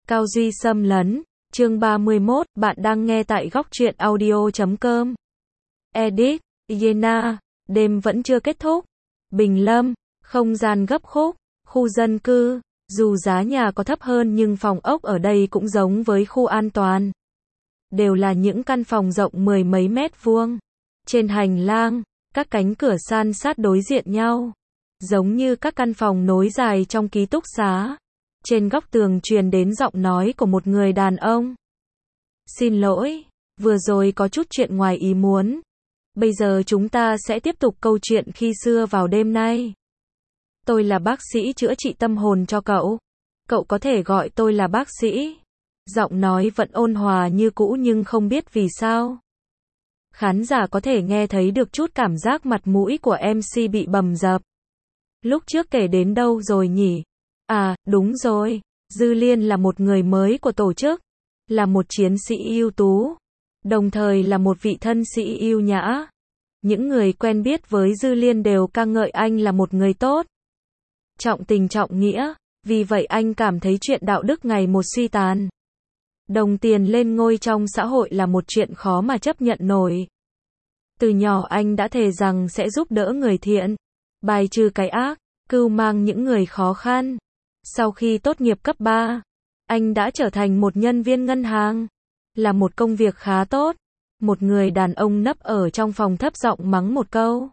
Cao Duy xâm lấn, chương 31, bạn đang nghe tại góc truyện audio.com. Edit, Yena, đêm vẫn chưa kết thúc. Bình Lâm, không gian gấp khúc, khu dân cư, dù giá nhà có thấp hơn nhưng phòng ốc ở đây cũng giống với khu an toàn. Đều là những căn phòng rộng mười mấy mét vuông. Trên hành lang, các cánh cửa san sát đối diện nhau, giống như các căn phòng nối dài trong ký túc xá. Trên góc tường truyền đến giọng nói của một người đàn ông. Xin lỗi, vừa rồi có chút chuyện ngoài ý muốn. Bây giờ chúng ta sẽ tiếp tục câu chuyện khi xưa vào đêm nay. Tôi là bác sĩ chữa trị tâm hồn cho cậu. Cậu có thể gọi tôi là bác sĩ. Giọng nói vẫn ôn hòa như cũ nhưng không biết vì sao. Khán giả có thể nghe thấy được chút cảm giác mặt mũi của MC bị bầm dập. Lúc trước kể đến đâu rồi nhỉ? À, đúng rồi. Dư Liên là một người mới của tổ chức. Là một chiến sĩ ưu tú. Đồng thời là một vị thân sĩ yêu nhã. Những người quen biết với Dư Liên đều ca ngợi anh là một người tốt. Trọng tình trọng nghĩa. Vì vậy anh cảm thấy chuyện đạo đức ngày một suy tàn. Đồng tiền lên ngôi trong xã hội là một chuyện khó mà chấp nhận nổi. Từ nhỏ anh đã thề rằng sẽ giúp đỡ người thiện, bài trừ cái ác, cưu mang những người khó khăn. Sau khi tốt nghiệp cấp 3, anh đã trở thành một nhân viên ngân hàng, là một công việc khá tốt. Một người đàn ông nấp ở trong phòng thấp giọng mắng một câu.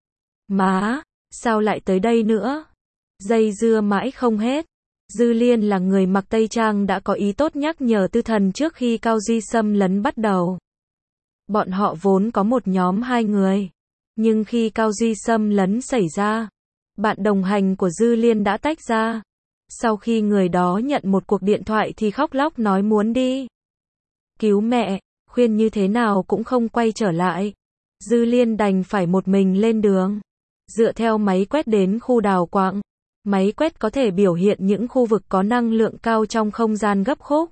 Má, sao lại tới đây nữa? Dây dưa mãi không hết. Dư Liên là người mặc tây trang đã có ý tốt nhắc nhở Tư Thần trước khi Cao Duy xâm lấn bắt đầu. Bọn họ vốn có một nhóm 2 người. Nhưng khi Cao Duy xâm lấn xảy ra, bạn đồng hành của Dư Liên đã tách ra. Sau khi người đó nhận một cuộc điện thoại thì khóc lóc nói muốn đi cứu mẹ, khuyên như thế nào cũng không quay trở lại. Dư Liên đành phải một mình lên đường, dựa theo máy quét đến khu đào quặng. Máy quét có thể biểu hiện những khu vực có năng lượng cao trong không gian gấp khúc.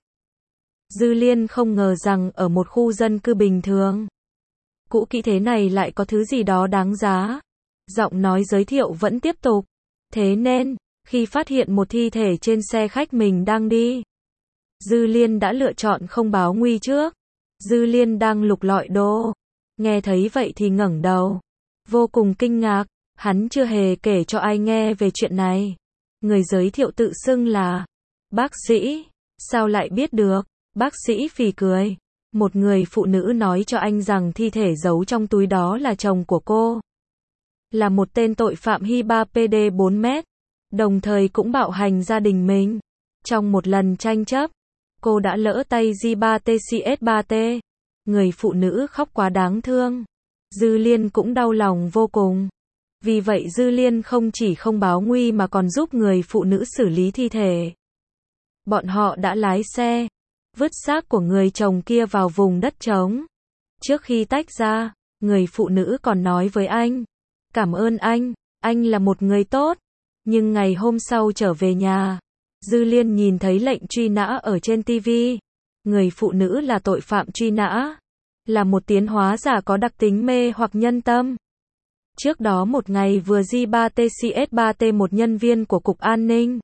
Dư Liên không ngờ rằng ở một khu dân cư bình thường, cũ kỹ thế này lại có thứ gì đó đáng giá. Giọng nói giới thiệu vẫn tiếp tục. Thế nên, khi phát hiện một thi thể trên xe khách mình đang đi, Dư Liên đã lựa chọn không báo nguy trước. Dư Liên đang lục lọi đồ. Nghe thấy vậy thì ngẩng đầu, vô cùng kinh ngạc. Hắn chưa hề kể cho ai nghe về chuyện này. Người giới thiệu tự xưng là bác sĩ. Sao lại biết được? Bác sĩ phì cười. Một người phụ nữ nói cho anh rằng thi thể giấu trong túi đó là chồng của cô. Là một tên tội phạm Hiba PD 4m. Đồng thời cũng bạo hành gia đình mình. Trong một lần tranh chấp, cô đã lỡ tay J3TCS3T. Người phụ nữ khóc quá đáng thương. Dư Liên cũng đau lòng vô cùng. Vì vậy Dư Liên không chỉ không báo nguy mà còn giúp người phụ nữ xử lý thi thể. Bọn họ đã lái xe, vứt xác của người chồng kia vào vùng đất trống. Trước khi tách ra, người phụ nữ còn nói với anh. Cảm ơn anh là một người tốt. Nhưng ngày hôm sau trở về nhà, Dư Liên nhìn thấy lệnh truy nã ở trên TV. Người phụ nữ là tội phạm truy nã. Là một tiến hóa giả có đặc tính mê hoặc nhân tâm. Trước đó một ngày vừa J3TCS3T một nhân viên của Cục An ninh.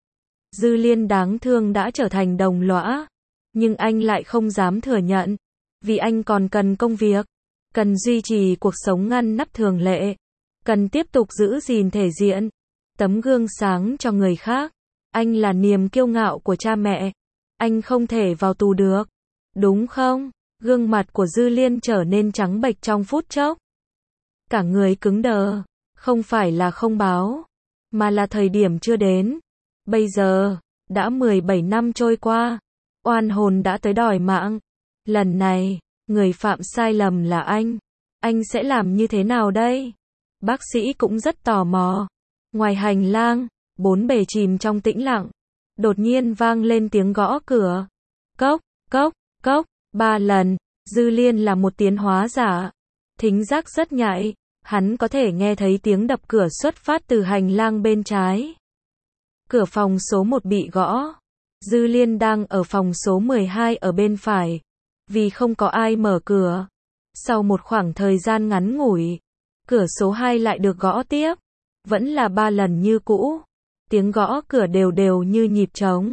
Dư Liên đáng thương đã trở thành đồng lõa. Nhưng anh lại không dám thừa nhận. Vì anh còn cần công việc. Cần duy trì cuộc sống ngăn nắp thường lệ. Cần tiếp tục giữ gìn thể diện. Tấm gương sáng cho người khác. Anh là niềm kiêu ngạo của cha mẹ. Anh không thể vào tù được. Đúng không? Gương mặt của Dư Liên trở nên trắng bệch trong phút chốc. Cả người cứng đờ. Không phải là không báo, mà là thời điểm chưa đến. Bây giờ, đã 17 năm trôi qua. Oan hồn đã tới đòi mạng. Lần này, người phạm sai lầm là anh. Anh sẽ làm như thế nào đây? Bác sĩ cũng rất tò mò. Ngoài hành lang, bốn bề chìm trong tĩnh lặng. Đột nhiên vang lên tiếng gõ cửa. Cốc, cốc, cốc, 3 lần. Dư Liên là một tiến hóa giả. Thính giác rất nhạy. Hắn có thể nghe thấy tiếng đập cửa xuất phát từ hành lang bên trái. Cửa phòng số 1 bị gõ. Dư Liên đang ở phòng số 12 ở bên phải. Vì không có ai mở cửa. Sau một khoảng thời gian ngắn ngủi, cửa số 2 lại được gõ tiếp. Vẫn là 3 lần như cũ. Tiếng gõ cửa đều đều như nhịp trống.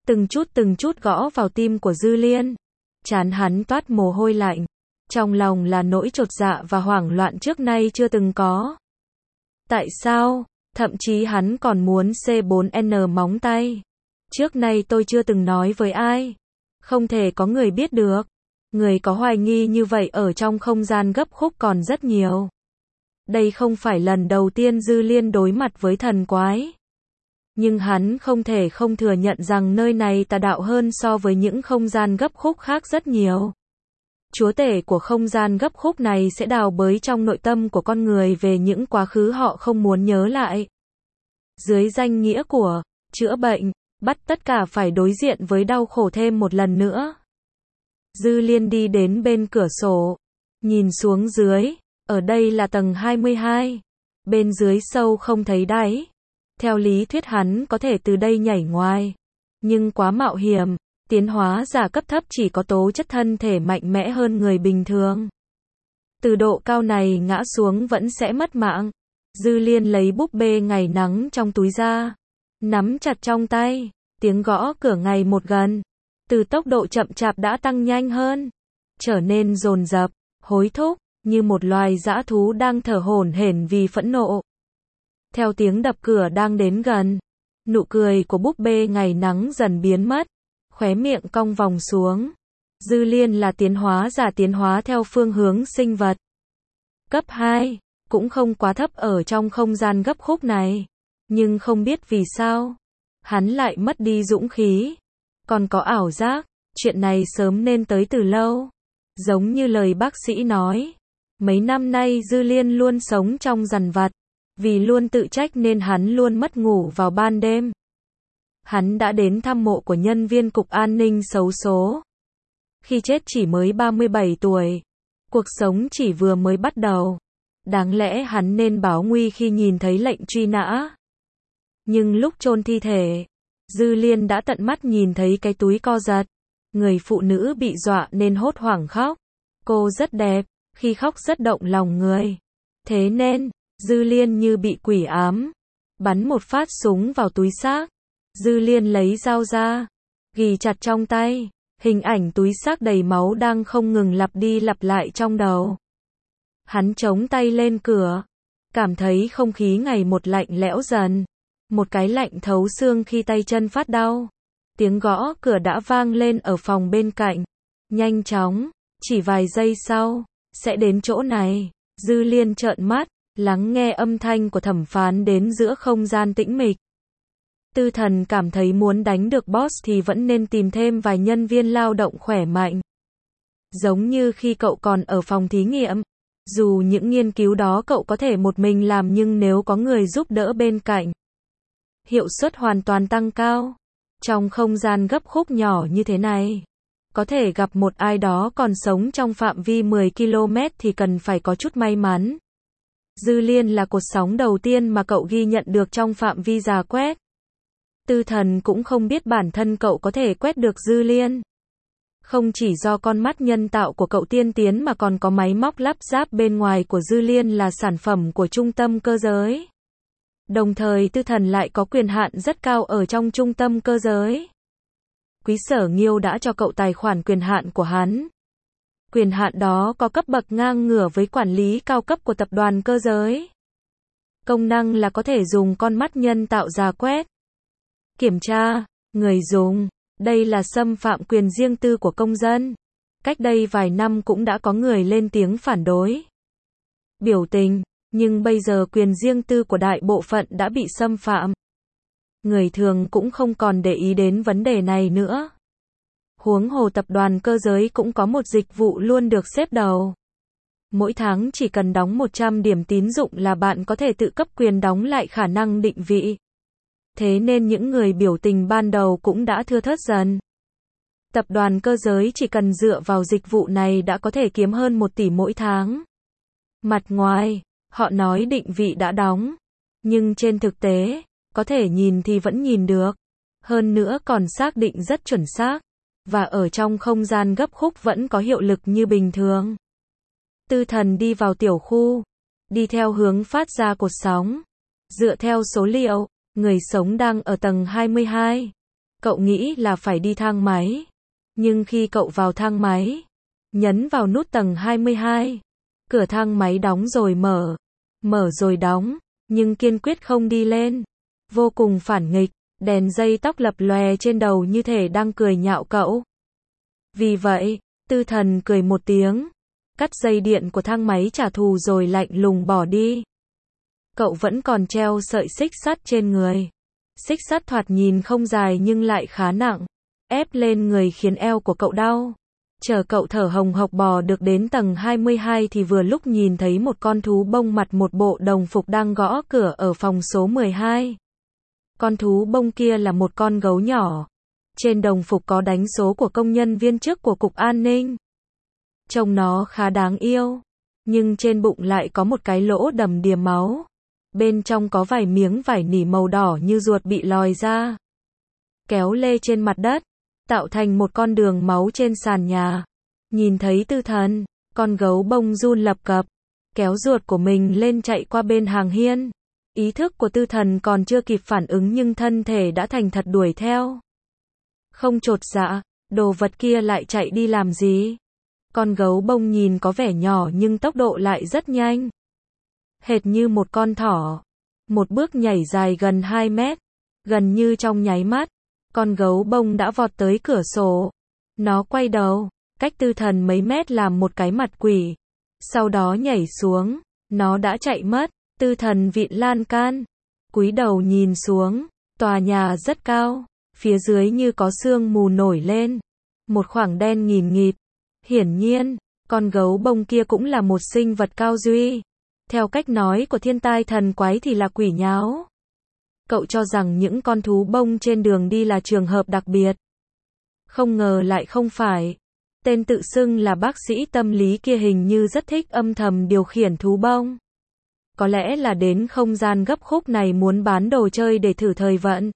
từng chút gõ vào tim của Dư Liên. Trán hắn toát mồ hôi lạnh. Trong lòng là nỗi chột dạ và hoảng loạn trước nay chưa từng có. Tại sao? Thậm chí hắn còn muốn C4N móng tay. Trước nay tôi chưa từng nói với ai. Không thể có người biết được. Người có hoài nghi như vậy ở trong không gian gấp khúc còn rất nhiều. Đây không phải lần đầu tiên Dư Liên đối mặt với thần quái. Nhưng hắn không thể không thừa nhận rằng nơi này tà đạo hơn so với những không gian gấp khúc khác rất nhiều. Chúa tể của không gian gấp khúc này sẽ đào bới trong nội tâm của con người về những quá khứ họ không muốn nhớ lại. Dưới danh nghĩa của chữa bệnh, bắt tất cả phải đối diện với đau khổ thêm một lần nữa. Dư Liên đi đến bên cửa sổ, nhìn xuống dưới, ở đây là tầng 22, bên dưới sâu không thấy đáy. Theo lý thuyết hắn có thể từ đây nhảy ngoài, nhưng quá mạo hiểm, tiến hóa giả cấp thấp chỉ có tố chất thân thể mạnh mẽ hơn người bình thường. Từ độ cao này ngã xuống vẫn sẽ mất mạng. Dư Liên lấy búp bê ngày nắng trong túi ra, nắm chặt trong tay, tiếng gõ cửa ngày một gần. Từ tốc độ chậm chạp đã tăng nhanh hơn, trở nên dồn dập, hối thúc, như một loài dã thú đang thở hổn hển vì phẫn nộ. Theo tiếng đập cửa đang đến gần, nụ cười của búp bê ngày nắng dần biến mất, khóe miệng cong vòng xuống. Dư Liên là tiến hóa giả tiến hóa theo phương hướng sinh vật. Cấp 2, cũng không quá thấp ở trong không gian gấp khúc này. Nhưng không biết vì sao, hắn lại mất đi dũng khí. Còn có ảo giác, chuyện này sớm nên tới từ lâu. Giống như lời bác sĩ nói, mấy năm nay Dư Liên luôn sống trong dằn vặt. Vì luôn tự trách nên hắn luôn mất ngủ vào ban đêm. Hắn đã đến thăm mộ của nhân viên cục an ninh xấu số. Khi chết chỉ mới 37 tuổi. Cuộc sống chỉ vừa mới bắt đầu. Đáng lẽ hắn nên báo nguy khi nhìn thấy lệnh truy nã. Nhưng lúc chôn thi thể, Dư Liên đã tận mắt nhìn thấy cái túi co giật. Người phụ nữ bị dọa nên hốt hoảng khóc. Cô rất đẹp, khi khóc rất động lòng người. Thế nên, Dư Liên như bị quỷ ám. Bắn một phát súng vào túi xác. Dư Liên lấy dao ra, ghì chặt trong tay. Hình ảnh túi xác đầy máu đang không ngừng lặp đi lặp lại trong đầu. Hắn chống tay lên cửa, cảm thấy không khí ngày một lạnh lẽo dần. Một cái lạnh thấu xương khi tay chân phát đau. Tiếng gõ cửa đã vang lên ở phòng bên cạnh. Nhanh chóng, chỉ vài giây sau, sẽ đến chỗ này. Dư Liên trợn mắt, lắng nghe âm thanh của thẩm phán đến giữa không gian tĩnh mịch. Tư Thần cảm thấy muốn đánh được boss thì vẫn nên tìm thêm vài nhân viên lao động khỏe mạnh. Giống như khi cậu còn ở phòng thí nghiệm. Dù những nghiên cứu đó cậu có thể một mình làm nhưng nếu có người giúp đỡ bên cạnh, hiệu suất hoàn toàn tăng cao. Trong không gian gấp khúc nhỏ như thế này, có thể gặp một ai đó còn sống trong phạm vi 10 km thì cần phải có chút may mắn. Dư Liên là cột sóng đầu tiên mà cậu ghi nhận được trong phạm vi rà quét. Tư Thần cũng không biết bản thân cậu có thể quét được Dư Liên. Không chỉ do con mắt nhân tạo của cậu tiên tiến mà còn có máy móc lắp ráp bên ngoài của Dư Liên là sản phẩm của trung tâm cơ giới. Đồng thời Tư Thần lại có quyền hạn rất cao ở trong trung tâm cơ giới. Quý Sở Nghiêu đã cho cậu tài khoản quyền hạn của hắn. Quyền hạn đó có cấp bậc ngang ngửa với quản lý cao cấp của tập đoàn cơ giới. Công năng là có thể dùng con mắt nhân tạo rà quét, kiểm tra người dùng. Đây là xâm phạm quyền riêng tư của công dân. Cách đây vài năm cũng đã có người lên tiếng phản đối, biểu tình, nhưng bây giờ quyền riêng tư của đại bộ phận đã bị xâm phạm. Người thường cũng không còn để ý đến vấn đề này nữa. Huống hồ tập đoàn cơ giới cũng có một dịch vụ luôn được xếp đầu. Mỗi tháng chỉ cần đóng 100 điểm tín dụng là bạn có thể tự cấp quyền đóng lại khả năng định vị. Thế nên những người biểu tình ban đầu cũng đã thưa thớt dần. Tập đoàn cơ giới chỉ cần dựa vào dịch vụ này đã có thể kiếm hơn 1 tỷ mỗi tháng. Mặt ngoài, họ nói định vị đã đóng. Nhưng trên thực tế, có thể nhìn thì vẫn nhìn được. Hơn nữa còn xác định rất chuẩn xác. Và ở trong không gian gấp khúc vẫn có hiệu lực như bình thường. Tư Thần đi vào tiểu khu. Đi theo hướng phát ra cột sóng. Dựa theo số liệu, người sống đang ở tầng 22. Cậu nghĩ là phải đi thang máy. Nhưng khi cậu vào thang máy, nhấn vào nút tầng 22, cửa thang máy đóng rồi mở, mở rồi đóng, nhưng kiên quyết không đi lên. Vô cùng phản nghịch, đèn dây tóc lập lòe trên đầu như thể đang cười nhạo cậu. Vì vậy, Tư Thần cười một tiếng, cắt dây điện của thang máy trả thù rồi lạnh lùng bỏ đi. Cậu vẫn còn treo sợi xích sắt trên người. Xích sắt thoạt nhìn không dài nhưng lại khá nặng, ép lên người khiến eo của cậu đau. Chờ cậu thở hồng hộc bò được đến tầng 22 thì vừa lúc nhìn thấy một con thú bông mặc một bộ đồng phục đang gõ cửa ở phòng số 12. Con thú bông kia là một con gấu nhỏ. Trên đồng phục có đánh số của công nhân viên chức của Cục An ninh. Trông nó khá đáng yêu, nhưng trên bụng lại có một cái lỗ đầm đìa máu. Bên trong có vài miếng vải nỉ màu đỏ như ruột bị lòi ra, kéo lê trên mặt đất, tạo thành một con đường máu trên sàn nhà. Nhìn thấy Tư Thần, con gấu bông run lập cập, kéo ruột của mình lên chạy qua bên hàng hiên. Ý thức của Tư Thần còn chưa kịp phản ứng nhưng thân thể đã thành thật đuổi theo. Không chột dạ, đồ vật kia lại chạy đi làm gì? Con gấu bông nhìn có vẻ nhỏ nhưng tốc độ lại rất nhanh. Hệt như một con thỏ. Một bước nhảy dài gần 2 mét. Gần như trong nháy mắt, con gấu bông đã vọt tới cửa sổ. Nó quay đầu, cách Tư Thần mấy mét làm một cái mặt quỷ. Sau đó nhảy xuống, nó đã chạy mất. Tư Thần vịn lan can, cúi đầu nhìn xuống, tòa nhà rất cao, phía dưới như có sương mù nổi lên. Một khoảng đen nghìn nghịt. Hiển nhiên, con gấu bông kia cũng là một sinh vật cao duy. Theo cách nói của thiên tai thần quái thì là quỷ nháo. Cậu cho rằng những con thú bông trên đường đi là trường hợp đặc biệt. Không ngờ lại không phải. Tên tự xưng là bác sĩ tâm lý kia hình như rất thích âm thầm điều khiển thú bông. Có lẽ là đến không gian gấp khúc này muốn bán đồ chơi để thử thời vận.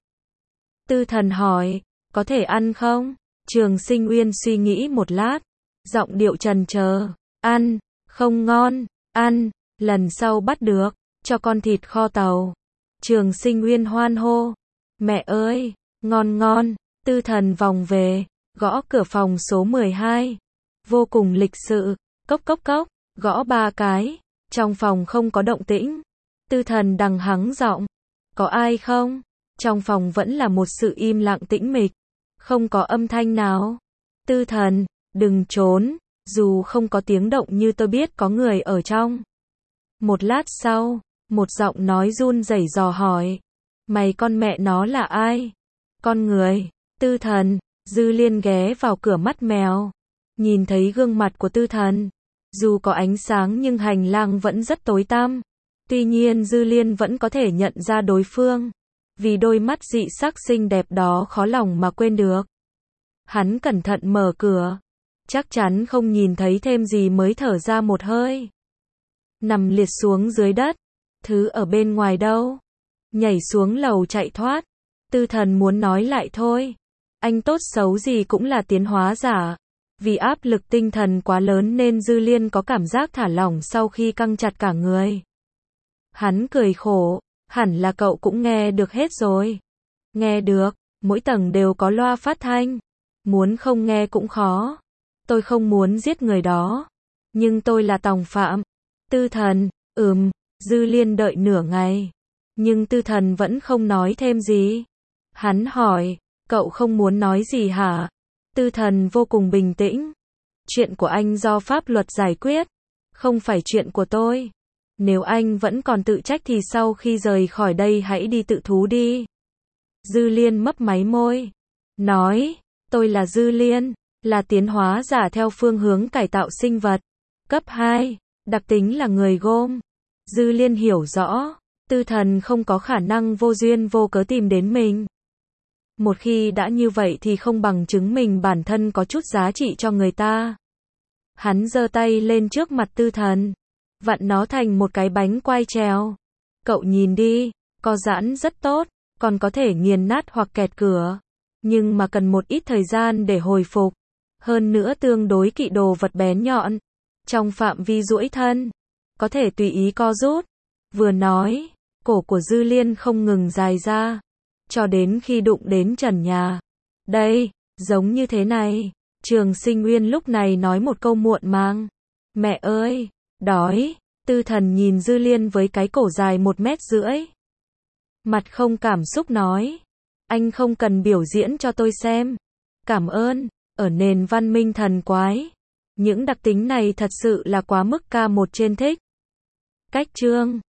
Tư Thần hỏi, có thể ăn không? Trường Sinh Uyên suy nghĩ một lát, giọng điệu trần chờ, ăn, không ngon, ăn, lần sau bắt được, cho con thịt kho tàu. Trường Sinh Uyên hoan hô, mẹ ơi, ngon ngon. Tư Thần vòng về, gõ cửa phòng số 12, vô cùng lịch sự, cốc cốc cốc, gõ 3 cái, trong phòng không có động tĩnh. Tư Thần đằng hắng giọng, có ai không? Trong phòng vẫn là một sự im lặng tĩnh mịch, không có âm thanh nào. Tư Thần, đừng trốn, dù không có tiếng động như tôi biết có người ở trong. Một lát sau, một giọng nói run rẩy dò hỏi, mày con mẹ nó là ai? Con người. Tư Thần, Dư Liên ghé vào cửa mắt mèo, nhìn thấy gương mặt của Tư Thần. Dù có ánh sáng nhưng hành lang vẫn rất tối tăm. Tuy nhiên Dư Liên vẫn có thể nhận ra đối phương, vì đôi mắt dị sắc xinh đẹp đó khó lòng mà quên được. Hắn cẩn thận mở cửa, chắc chắn không nhìn thấy thêm gì mới thở ra một hơi. Nằm liệt xuống dưới đất, thứ ở bên ngoài đâu? Nhảy xuống lầu chạy thoát. Tư Thần muốn nói lại thôi. Anh tốt xấu gì cũng là tiến hóa giả. Vì áp lực tinh thần quá lớn nên Dư Liên có cảm giác thả lỏng sau khi căng chặt cả người. Hắn cười khổ, hẳn là cậu cũng nghe được hết rồi. Nghe được, mỗi tầng đều có loa phát thanh. Muốn không nghe cũng khó. Tôi không muốn giết người đó. Nhưng tôi là tòng phạm. Tư Thần, Dư Liên đợi nửa ngày. Nhưng Tư Thần vẫn không nói thêm gì. Hắn hỏi, cậu không muốn nói gì hả? Tư Thần vô cùng bình tĩnh. Chuyện của anh do pháp luật giải quyết, không phải chuyện của tôi. Nếu anh vẫn còn tự trách thì sau khi rời khỏi đây hãy đi tự thú đi. Dư Liên mấp máy môi, nói, tôi là Dư Liên, là tiến hóa giả theo phương hướng cải tạo sinh vật. Cấp 2, đặc tính là người gôm. Dư Liên hiểu rõ, Tư Thần không có khả năng vô duyên vô cớ tìm đến mình. Một khi đã như vậy thì không bằng chứng minh bản thân có chút giá trị cho người ta. Hắn giơ tay lên trước mặt Tư Thần, vặn nó thành một cái bánh quai trèo. Cậu nhìn đi, co giãn rất tốt, còn có thể nghiền nát hoặc kẹt cửa. Nhưng mà cần một ít thời gian để hồi phục. Hơn nữa tương đối kỵ đồ vật bén nhọn. Trong phạm vi duỗi thân, có thể tùy ý co rút. Vừa nói, cổ của Dư Liên không ngừng dài ra, cho đến khi đụng đến trần nhà. Đây, giống như thế này. Trường Sinh Uyên lúc này nói một câu muộn màng. Mẹ ơi, đói. Tư Thần nhìn Dư Liên với cái cổ dài 1,5 mét. Mặt không cảm xúc nói. Anh không cần biểu diễn cho tôi xem. Cảm ơn, ở nền văn minh thần quái. Những đặc tính này thật sự là quá mức K1 trên thích. Cách chương